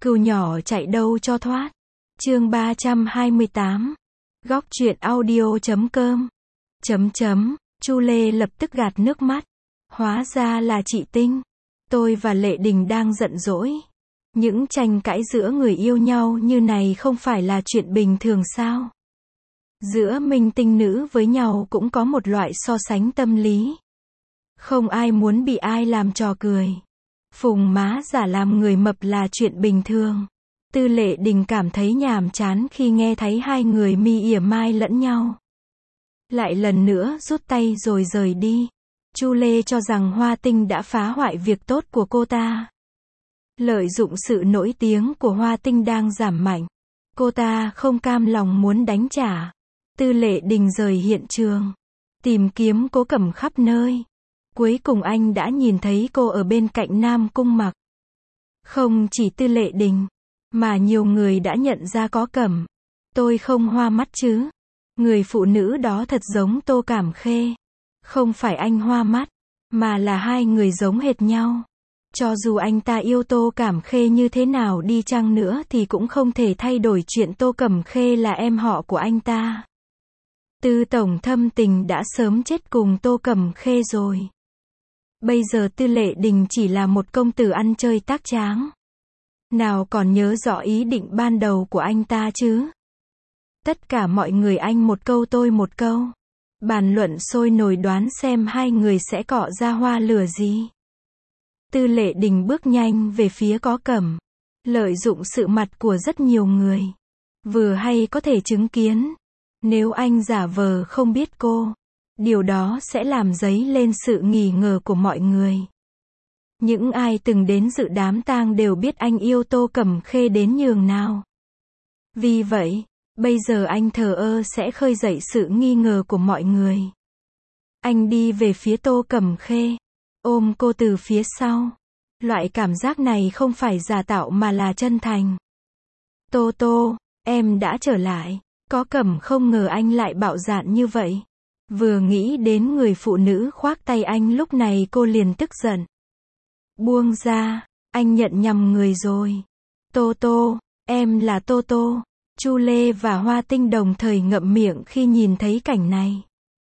Cừu nhỏ chạy đâu cho thoát. Chương 328. Góc truyện audio.com. Chu Lê lập tức gạt nước mắt. Hóa ra là chị Tinh. Tôi và Lệ Đình đang giận dỗi. Những tranh cãi giữa người yêu nhau như này không phải là chuyện bình thường sao? Giữa minh tinh nữ với nhau cũng có một loại so sánh tâm lý. Không ai muốn bị ai làm trò cười. Phùng má giả làm người mập là chuyện bình thường. Tư Lệ Đình cảm thấy nhàm chán khi nghe thấy hai người mỉa mai lẫn nhau. Lại lần nữa rút tay rồi rời đi. Chu Lê cho rằng Hoa Tinh đã phá hoại việc tốt của cô ta. Lợi dụng sự nổi tiếng của Hoa Tinh đang giảm mạnh. Cô ta không cam lòng muốn đánh trả. Tư Lệ Đình rời hiện trường. Tìm kiếm Cố Cẩm khắp nơi. Cuối cùng anh đã nhìn thấy cô ở bên cạnh Nam Cung Mặc. Không chỉ Tư Lệ Đình, mà nhiều người đã nhận ra Cố Cẩm. Tôi không hoa mắt chứ? Người phụ nữ đó thật giống Tô Cảm Khê. Không phải anh hoa mắt, mà là hai người giống hệt nhau. Cho dù anh ta yêu Tô Cảm Khê như thế nào đi chăng nữa thì cũng không thể thay đổi chuyện Tô Cẩm Khê là em họ của anh ta. Tư tổng thâm tình đã sớm chết cùng Tô Cẩm Khê rồi. Bây giờ Tư Lệ Đình chỉ là một công tử ăn chơi tác tráng. Nào còn nhớ rõ ý định ban đầu của anh ta chứ? Tất cả mọi người anh một câu tôi một câu. Bàn luận sôi nổi đoán xem hai người sẽ cọ ra hoa lửa gì. Tư Lệ Đình bước nhanh về phía Cố Cẩm. Lợi dụng sự mặt của rất nhiều người. Vừa hay có thể chứng kiến. Nếu anh giả vờ không biết cô, điều đó sẽ làm dấy lên sự nghi ngờ của mọi người. Những ai từng đến dự đám tang đều biết anh yêu Tô Cẩm Khê đến nhường nào. Vì vậy, bây giờ anh thờ ơ sẽ khơi dậy sự nghi ngờ của mọi người. Anh đi về phía Tô Cẩm Khê, ôm cô từ phía sau. Loại cảm giác này không phải giả tạo mà là chân thành. Tô Tô, em đã trở lại. Cố Cẩm không ngờ anh lại bạo dạn như vậy. Vừa nghĩ đến người phụ nữ khoác tay anh lúc này cô liền tức giận. Buông ra, anh nhận nhầm người rồi. Tô Tô, em là Tô Tô. Chu Lê và Hoa Tinh đồng thời ngậm miệng khi nhìn thấy cảnh này.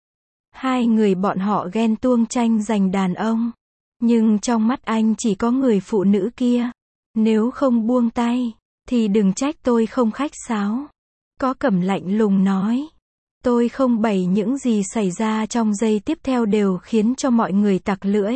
Hai người bọn họ ghen tuông tranh giành đàn ông. Nhưng trong mắt anh chỉ có người phụ nữ kia. Nếu không buông tay, thì đừng trách tôi không khách sáo. Cố Cẩm lạnh lùng nói. Tôi không bày những gì xảy ra trong giây tiếp theo đều khiến cho mọi người tặc lưỡi.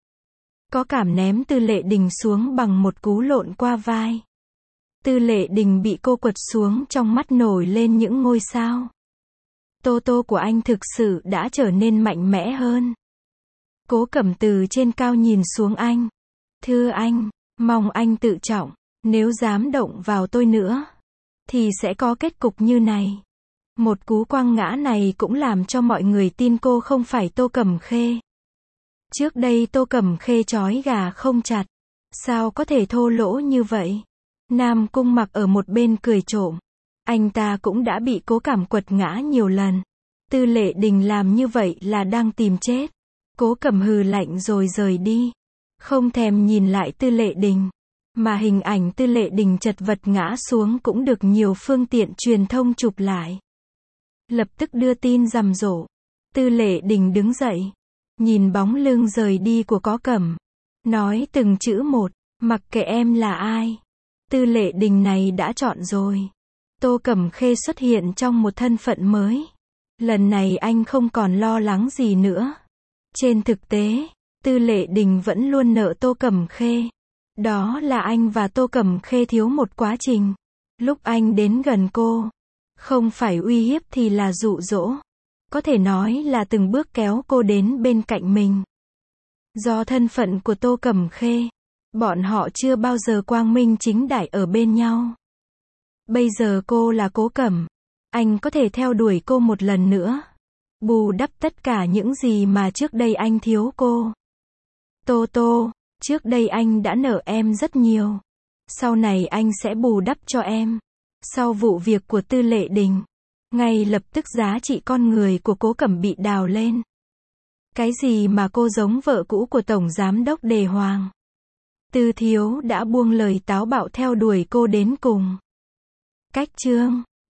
Cố Cẩm ném Tư Lệ Đình xuống bằng một cú lộn qua vai. Tư Lệ Đình bị cô quật xuống, trong mắt nổi lên những ngôi sao. Tô Tô của anh thực sự đã trở nên mạnh mẽ hơn. Cố Cẩm từ trên cao nhìn xuống anh. Thưa anh, mong anh tự trọng. Nếu dám động vào tôi nữa, thì sẽ có kết cục như này. Một cú quăng ngã này cũng làm cho mọi người tin cô không phải Tô Cẩm Khê. Trước đây Tô Cẩm Khê trói gà không chặt. Sao có thể thô lỗ như vậy? Nam Cung Mặc ở một bên cười trộm. Anh ta cũng đã bị Cố Cẩm quật ngã nhiều lần. Tư Lệ Đình làm như vậy là đang tìm chết. Cố Cẩm hừ lạnh rồi rời đi. Không thèm nhìn lại Tư Lệ Đình. Mà hình ảnh Tư Lệ Đình chật vật ngã xuống cũng được nhiều phương tiện truyền thông chụp lại. Lập tức đưa tin rầm rộ. Tư Lệ Đình đứng dậy. Nhìn bóng lưng rời đi của Cố Cẩm. Nói từng chữ một. Mặc kệ em là ai. Tư Lệ Đình này đã chọn rồi. Tô Cẩm Khê xuất hiện trong một thân phận mới. Lần này anh không còn lo lắng gì nữa. Trên thực tế, Tư Lệ Đình vẫn luôn nợ Tô Cẩm Khê. Đó là anh và Tô Cẩm Khê thiếu một quá trình. Lúc anh đến gần cô, không phải uy hiếp thì là dụ dỗ. Có thể nói là từng bước kéo cô đến bên cạnh mình. Do thân phận của Tô Cẩm Khê, bọn họ chưa bao giờ quang minh chính đại ở bên nhau. Bây giờ cô là Cố Cẩm. Anh có thể theo đuổi cô một lần nữa. Bù đắp tất cả những gì mà trước đây anh thiếu cô. Tô Tô, trước đây anh đã nợ em rất nhiều. Sau này anh sẽ bù đắp cho em. Sau vụ việc của Tư Lệ Đình, ngay lập tức giá trị con người của Cố Cẩm bị đào lên. Cái gì mà cô giống vợ cũ của Tổng Giám đốc Đề Hoàng. Tư Thiếu đã buông lời táo bạo theo đuổi cô đến cùng. Cách chương